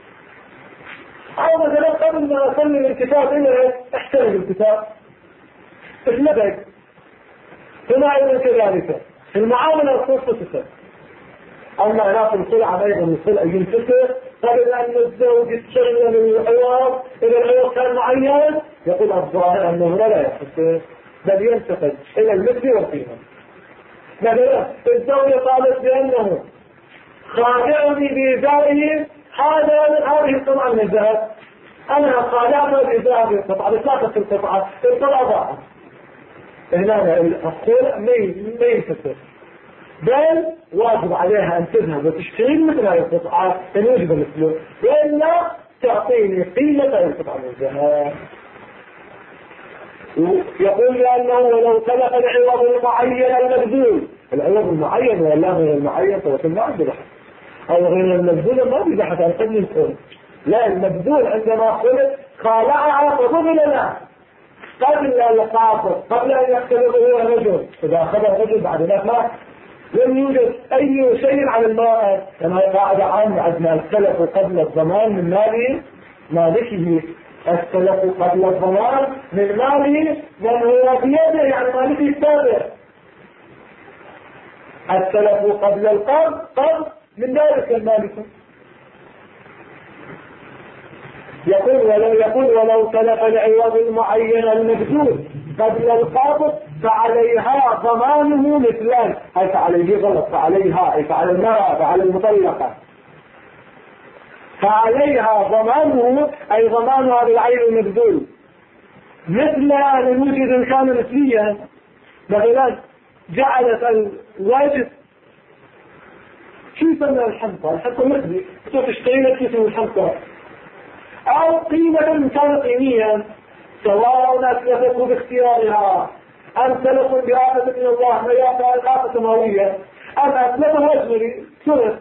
أو مثلا قبل ما أسلم الكتاب إلى احترم الكتاب اتلبك، هنا أيضا كذلك المعاملة تنفسخ. أما هناك الخلع أيضا الخلع ينفسخ قبل أن الزوج يتشغل من العوض. إذا العوض كان معين يقول الظاهر أنه لا ينفسخ بل ينتقل إلى المثل والقيمة. مثلا الزوجة قالت بأنه خادعني بإزاره هذه القطعة من الذهب، أنا خادعت بإزاره القطعة بثلاثة القطعة القطعة ضاعت. هنا الخلع ما ينفسخ بل واجب عليها أن تذهب وتشتري مثل هذه القطعة إن وجد مثله، وإلا تعطيني قيمة هذه القطعة من الذهب. يقول لأنه ولو سلف العوض المعين المبذول، العوض المعين ولا غير المعين فوصل ما عنده بحث، أو غير المبذول ما في بحث عن قبل الخلق. لا، المبذول عندما خلق خالعها فضمن له قبل القاصد، قبل أن يختلف هو الرجل. إذا أخذ الرجل بعد ذلك مات لم يوجد أي شيء على الماء، كما قاعدة عامة عندنا السلف قبل الضمان من مالكه، السلف قبل الضمان من ماله من هو بيده، يعني مالكه التابع. السلف قبل القرض من ذلك المالك. يقول ولو سلف العوض المعين المبذول قبل القابض فعليها ضمانه مثلان، أي فعليه غلط، فعليها أي فعلى المرأة فعلى المطلقة، فعليها ضمانه أي ضمان هذا العين المبذول مثل أن يوجد إن كان مثليا. مثلا جعلت الواجب شو يسمى الحنطة مثلي تشتري لك كيس من الحنطة، أو قيمة كان قيميا سواء أسلفته باختيارها أم سلف بآفة من الله ما يعطى الآفة سماوية أم أسلفه أجمري سلف.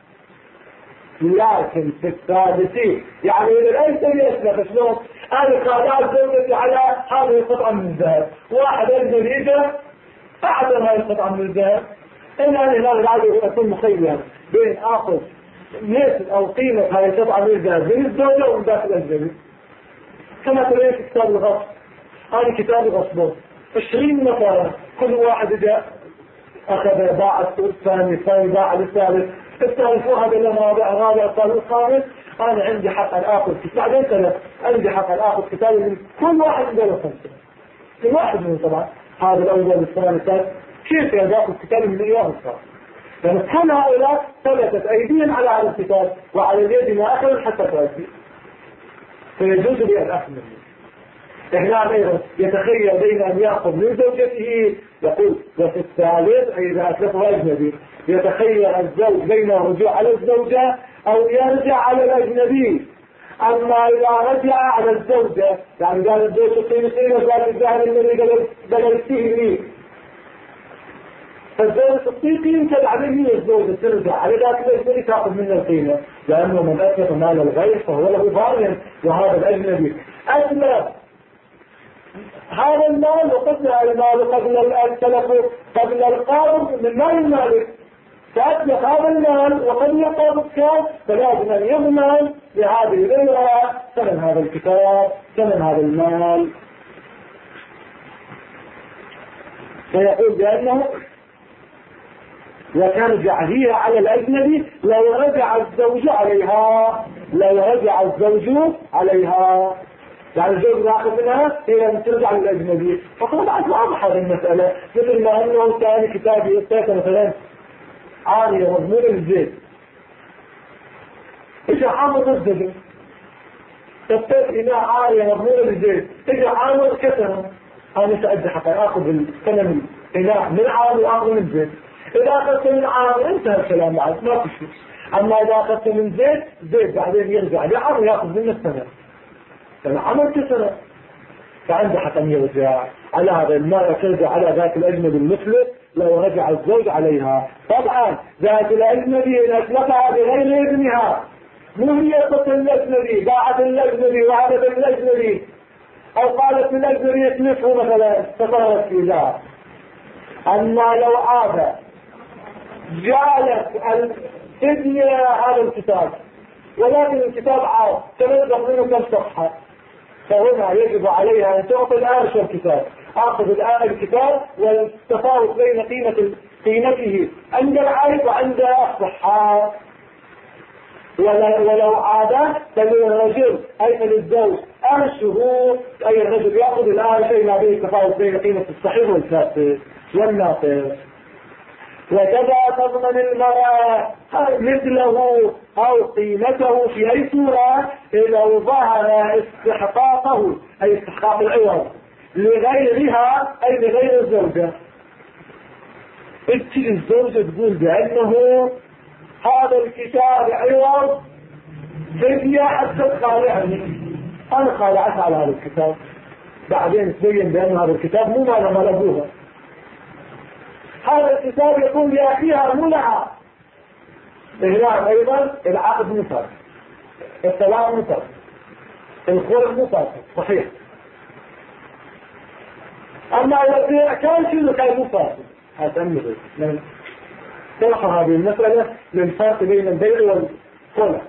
لكن في الثالثين يعني إذا الآن تبي أسلف شلون؟ أنا خادعت زوجتي على هذه القطعة من الذهب، واحد أجمري إجا أعطى هذه القطعة من الذهب، إن أنا هنا العادة أكون مخيرا بين آخذ مثل أو قيمة هذه القطعة من الذهب بين الزوجة ومن داخل الأجنبي. كما ترين في كتاب الغصب، هذا كتاب غصبه 20 نفر، كل واحد جاء أخذ باع الثاني باع الثالث واحد لما الرابع الخامس. أنا عندي حق أن آخذ كتاب، بعدين عندي حق أن آخذ كتاب من كل واحد من دول الخمسة، كل واحد منهم طبعا، هذا الأول الثاني الثالث، كيف يأخذ كتاب من إياه الصار؟ يعني كل هؤلاء ثبتت أيديهم على هذا الكتاب وعلى اليد ما أخذ حتى تأتي، فيجوز لي أن أخذ منه. إحنا أيضا يتخير بين أن يأخذ من زوجته، يقول وفي الثالث أي إذا أسلفه أجنبي يتخير الزوج بين الرجوع على الزوجة أو يرجع على الأجنبي. أما إذا رجع على الزوجة يعني قال الزوج الصيني وقال الزهر الذي قللتيه لي، فالزوج الصيني يمكن عليه الزوجة ترجع على ذلك الأجنبي تأخذ منه القيمة، لأنه من أسلف مال الغير فهو له ضاريا، وهذا الأجنبي أسلف هذا المال وقدنا المال قبل التلف قبل القابض من مال المالك، فأتلف هذا المال وقبل القابض كان، فلازم أن يضمن لهذه الغيرة ثمن هذا الكتاب ثمن هذا المال. فيقول بأنه وترجع هي على الأجنبي لو رجع الزوج عليها، يعني الزوج ياخذ منها هي لم ترجع للأجنبي. فطبعا واضح هذه المسألة، مثل ما أنه ثاني كتاب يستيقظ مثلا عارية مضمونة للزيت، اجى عامل الزبد، اشتريت إناء عارية مضمونة للزيت، اجى عامل كسرة، أنا سأدي حتى آخذ الثمن الإناء من عامل وآخذ من زيت. إذا أخذت من عامل انتهى الكلام معك ما في شيء. أما إذا أخذت من زيت بعدين يرجع لعمر يأخذ منه الثمن، فالعمل كسرة، فعنده حتى يرجع على هذا المرأة، ترجع على ذات الأجنبي المثلث لو رجع الزوج عليها. طبعا ذات الأجنبي إن أطلقها بغير إذنها، مو هي قتل الأجنبي، باعت الأجنبي وعادت الأجنبي، أو قالت الأجنبي يتلفه مثلا فصارت في ذا. أما لو عاد جعلت الفدية هذا الكتاب، ولكن الكتاب عاد تنظر منه كم صفحة، فهنا يجب عليها أن تعطي الآن شو الكتاب، أخذ الآن الكتاب والتفاوت بين قيمته عند العارف وعند الصحة. ولو عاد فللرجل أي فللزوج الشهور، أي الرجل يأخذ الآن شيء ما به التفاوت بين قيمة الصحيح والفاسد والناقص. وكذا تضمن المرأة مثله أو قيمته في أي صورة إذا ظهر استحقاقه، أي استحقاق العوض لغيرها أي لغير الزوجة. الزوجة تقول بأنه هذا الكتاب عوض فدية حتى تخالعني، أنا خالعت على هذا الكتاب، بعدين تبين بأن هذا الكتاب مو مال أبوها، هذا الكتاب يكون لأخيها مو لها. هنا أيضا العقد مفرد، الطلاق مفرد، الخلع مفرد صحيح. أما البيع كان شنو كان مفرد، هتأمل من طرح هذه المسألة للفرق بين البيع والخلع.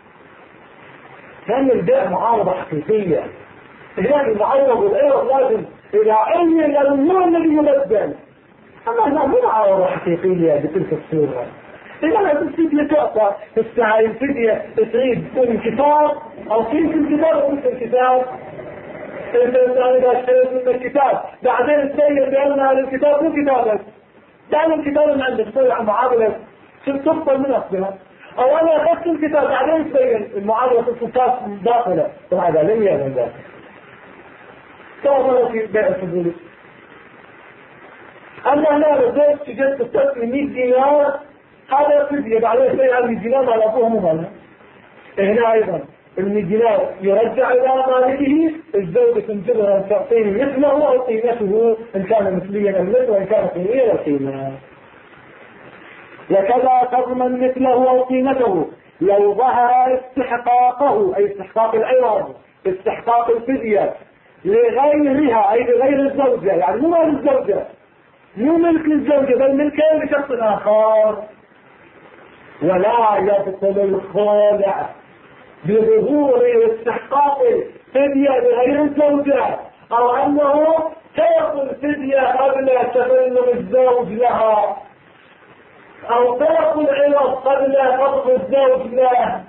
كان البيع معارضة حقيقية، هنا المعارضة والعرض لازم إذا علمي للنوع الذي يبدل. أما هنا مو معارضة حقيقية بتلك الصورة. إذا الفدية تعطى تستعين الفدية تريد تكون كتاب أو قيمة الكتاب أو قيمة الكتاب. أنت إذا اشتريت من الكتاب بعدين تبين بأن هذا الكتاب مو كتابك، يعني الكتاب اللي عندك تسوي عن معادلة تفضل من أصلها، أو أنا أخذت الكتاب بعدين تبين المعادلة الكتاب داخلة، وهذا لم يكن ذلك. طبعا في بيع الفضولي. أما هنا الزوج تجد تستثمر 100 دينار، هذا فدية بعدين تبين هذه الدينار على أبوه مهمة. هنا أيضا الدينار يرجع إلى مالكه، الزوجة تنتظر أن تعطيه مثله أو قيمته إن كان مثليا المثل وإن كان قيميا القيمة. وكذا تضمن مثله أو قيمته لو ظهر استحقاقه أي استحقاق العوض، استحقاق الفدية لغيرها أي لغير الزوجة، يعني مو مال الزوجة، مو ملك للزوجة بل ملكه لشخص آخر. ولا يبطل الخالع بظهور استحقاق الفدية لغير الزوجة، أو أنه تأخذ الفدية قبل تسلم الزوج لها، أو تأخذ عوض قبل قبض الزوج له.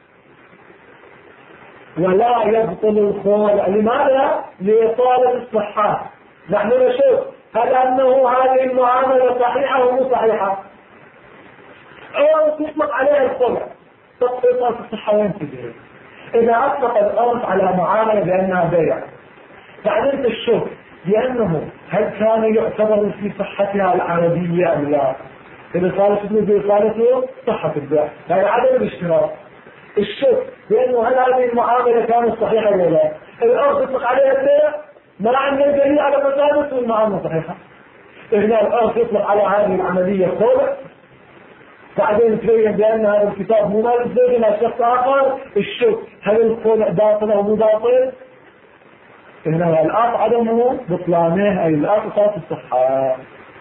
ولا يبطل الخالع، لماذا؟ لإطالة الصحة. نحن نشوف هل أنه هذه المعاملة صحيحة أو مو صحيحة، أو تطلق عليها الخلع، تطلق الصحة وين تجري. إذا أطلق الأرض على معاملة بأنها بيع، بعدين تشوف بأنه هل كان يعتبر في صحتها العربية أم لا. إذا صارت بإصالته صحة البيع، يعني عدم الاشتراك. الشك بأنه هل هذه المعاملة كانت صحيحة ولا لا. الأرض تطلق عليها البيع ما عندنا دليل على فسادته المعاملة صحيحة. هنا الأرض يطلق على هذه العملية خلع، بعدين تبين بأن هذا الكتاب مو مال الزوج إلى شخص آخر. الشك هل الخلع باطل أو مو باطل. هنا الأرض عدمه بطلانه، أي الأرض صارت الصحة.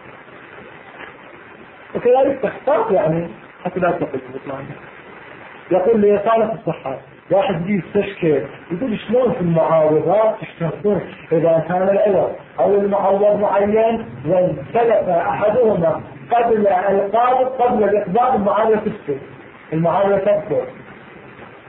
وكذلك تحتاط يعني حتى لا تقل بطلانه. يقول لي صالح الصحة، واحد يجي يستشكل يقول شلون في المعاوضات تشترطون إذا كان العوض أو المعوض معين وانسلف أحدهما قبل القابض قبل الإقباض المعاملة تفسد، المعاملة تبطل،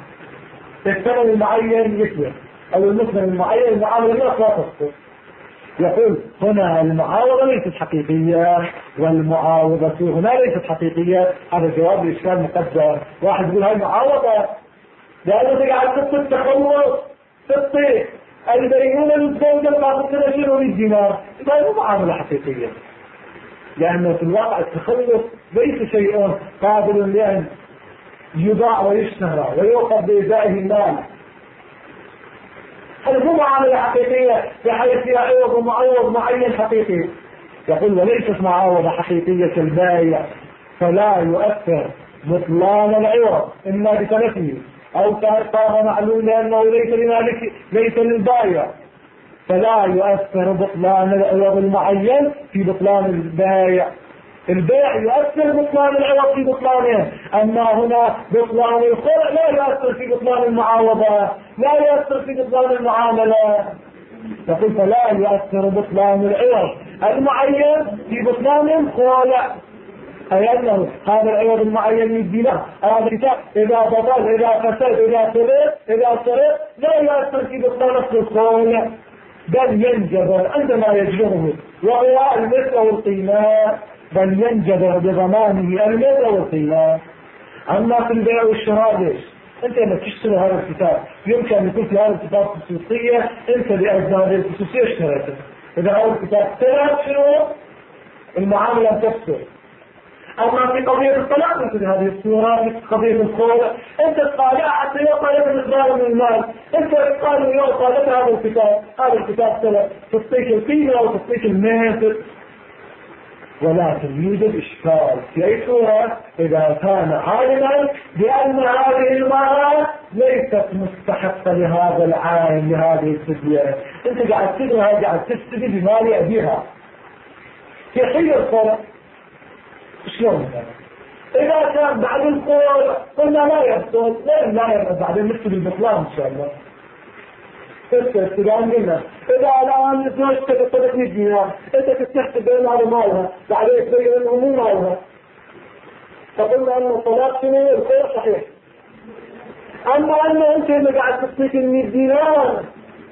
الثمن المعين يسلف أو المثمن المعين المعاملة لا تفسد. يقول هنا المعاوضة ليست حقيقية والمعاوضة هنا ليست حقيقية. هذا جواب الإشكال مقدر. واحد يقول هاي معاوضة لأنه تقعد قصة التخلص قصة البينون للزوجة تاخذ 23 دينار، هذا مو معاملة حقيقية، لأنه في الواقع التخلص ليس شيء قابل لأن يباع ويشترى ويؤخذ بإزائه المال. هذا مو معاملة حقيقية بحيث يعوض ومعوض معين حقيقي. يقول وليست معاوضة حقيقية البائع فلا يؤثر بطلان العوض إما بتلفه أو صار معلوم لأنه ليس للبائع، فلا يؤثر بطلان العوض المعين في بطلان البائع. البيع يؤثر بطلان العوض في بطلانه، أما هنا بطلان الخلع لا يؤثر في بطلان المعاوضة، لا يؤثر في بطلان المعاملة. يقول فلا يؤثر بطلان العوض المعين في بطلان الخلع، أي أنه هذا العوض المعين يدي له هذا الكتاب إذا بطل إذا فسد إذا سرق لا يؤثر في بطلان الخلع، بل ينجبر عندما يجبره وهو المثل والقيمة، بل ينجبر بضمانه المثل والقيمة. أما في البيع والشراء ليش؟ أنت لما تشتري هذا الكتاب يمكن أن يكون في هذا الكتاب خصوصية أنت بأجل هذه الخصوصية اشتريته. إذا هذا الكتاب ثلاث شنو المعاملة تفسر. أما في قضية الطلاق مثل هذه الصورة، في قضية الخلع أنت تطالع حتى يعطى لك مقدار من المال، أنت تقال يعطى لك هذا الكتاب تصديق القيمة أو تصديق المثل. ولكن يوجد إشكال في أي صورة إذا كان عالما بأن هذه المرأة ليست مستحقة لهذا العائن لهذه الفدية، أنت قاعد تدرها قاعد تستفيد بمال أبيها في حين الخلع. شلون إذا كان بعد الخلع قلنا لا يبطل لا يبطل بعدين نكتب البطلان إن شاء الله. إذا الآن زوجتك تطلق 100 دينار أنت تستحسب بينها ومالها بعدين تبين أنه مو مالها، فقلنا أن الطلاق شنو الخير صحيح. أما أنه أنت اللي قاعد تصدق 100 دينار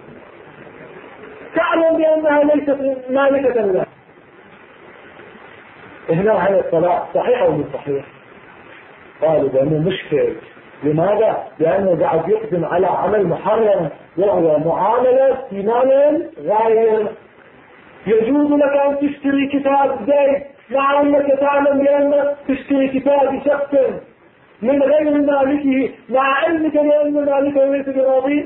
تعلم بأنها ليست مالكة لها، هنا على الطلاق صحيح أو مش صحيح؟ قالوا بأنه مشكل. لماذا؟ لأنه قاعد يقدم على عمل محرم وهو معاملة في مال غير. يجوز لك أن تشتري كتاب زيت مع أنك تعلم بأنك تشتري كتاب شخص من غير مالكه مع علمك بأن مالكه ليس براضي.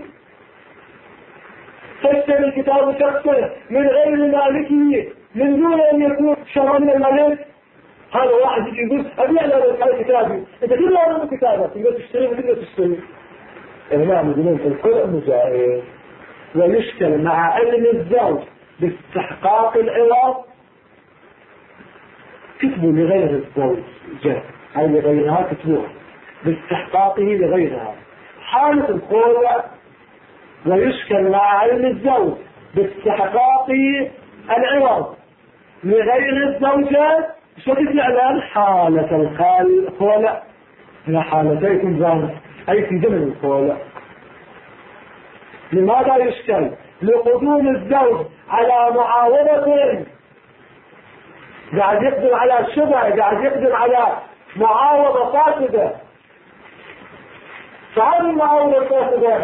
تشتري كتاب شخص من غير مالكه من دون أن يكون شرعا من الملك. هذا واحد يجي يقول أبي أنا هذا كتابي، أنت كل ما أنا كتابك تقدر تشتري وتقدر تشتري. الإمام يقولون في الخلع مجائز ويشكل مع علم الزوج باستحقاق العوض. كتبوا لغير الزوج أو لغيرها كتبوها باستحقاقه لغيرها حالة الخلع، ويشكل مع علم الزوج باستحقاق العوض لغير الزوجة. شو الإعلان حالة الخلع هي حالتين زانة أي في زمن الخلع. لماذا يشكل؟ لقدوم الزوج على معاوضة قاعد يقدم على شبه، قاعد يقدم على معاوضة فاسدة. فهذه المعاوضة الفاسدة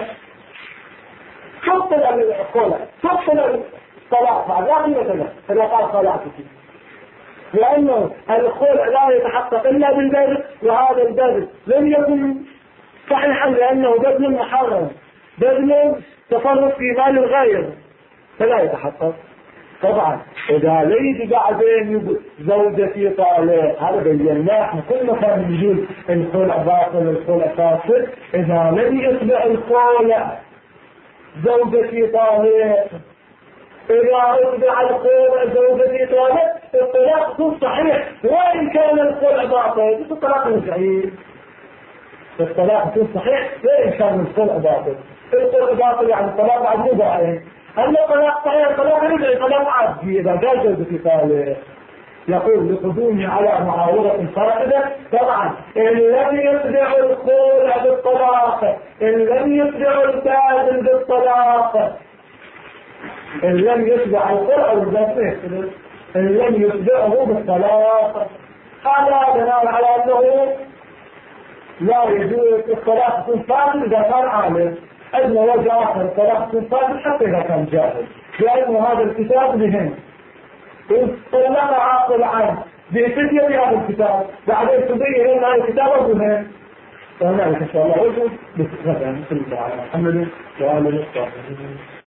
تبطل الخلع تبطل الطلاق بعد لا قيمة له إذا قال طلعتك، لأنه الخلع لا يتحقق إلا بالبذل، وهذا البذل لم يكن صحيحا لأنه بذل محرم، بذل تصرف في مال الغير فلا يتحقق. طبعا إذا ليس بعدين زوجتي طالق هذا بيناه كل مكان يجوز الخلع باطل الخلع فاسد. إذا لم يتبع الخلع زوجتي طالق، إذا أتبع الخلع زوجتي طالق الطلاق يكون صحيح وإن كان الخلع باطل. الطلاق صحيح، الطلاق يكون صحيح وإن كان الخلع باطل. الخلع باطل يعني الطلاق بعد مو باين. أما الطلاق صحيح الطلاق يرجع طلاق عادي إذا جاء زوجتي طالق. يقول لقدومي على معاوضة فاسدة. طبعا إن لم يتبع الخلع بالطلاق، إن لم يتبع الباذل بالطلاق إن لم يتبع القرآن والباطل إن لم يتبعه بالصلاة. هذا بناء على أنه لا يجوز الصلاة تكون فاضل إذا كان عالم، أن وجه آخر الصلاة تكون فاضل حتى إذا كان جاهل، لأن هذا الكتاب مهم. طلما عاقل عنه بفتية بهذا الكتاب بعدين تبين أن هذا الكتاب مهم. وهنالك إن شاء الله وجود بسم الله على محمد وآله وصحبه.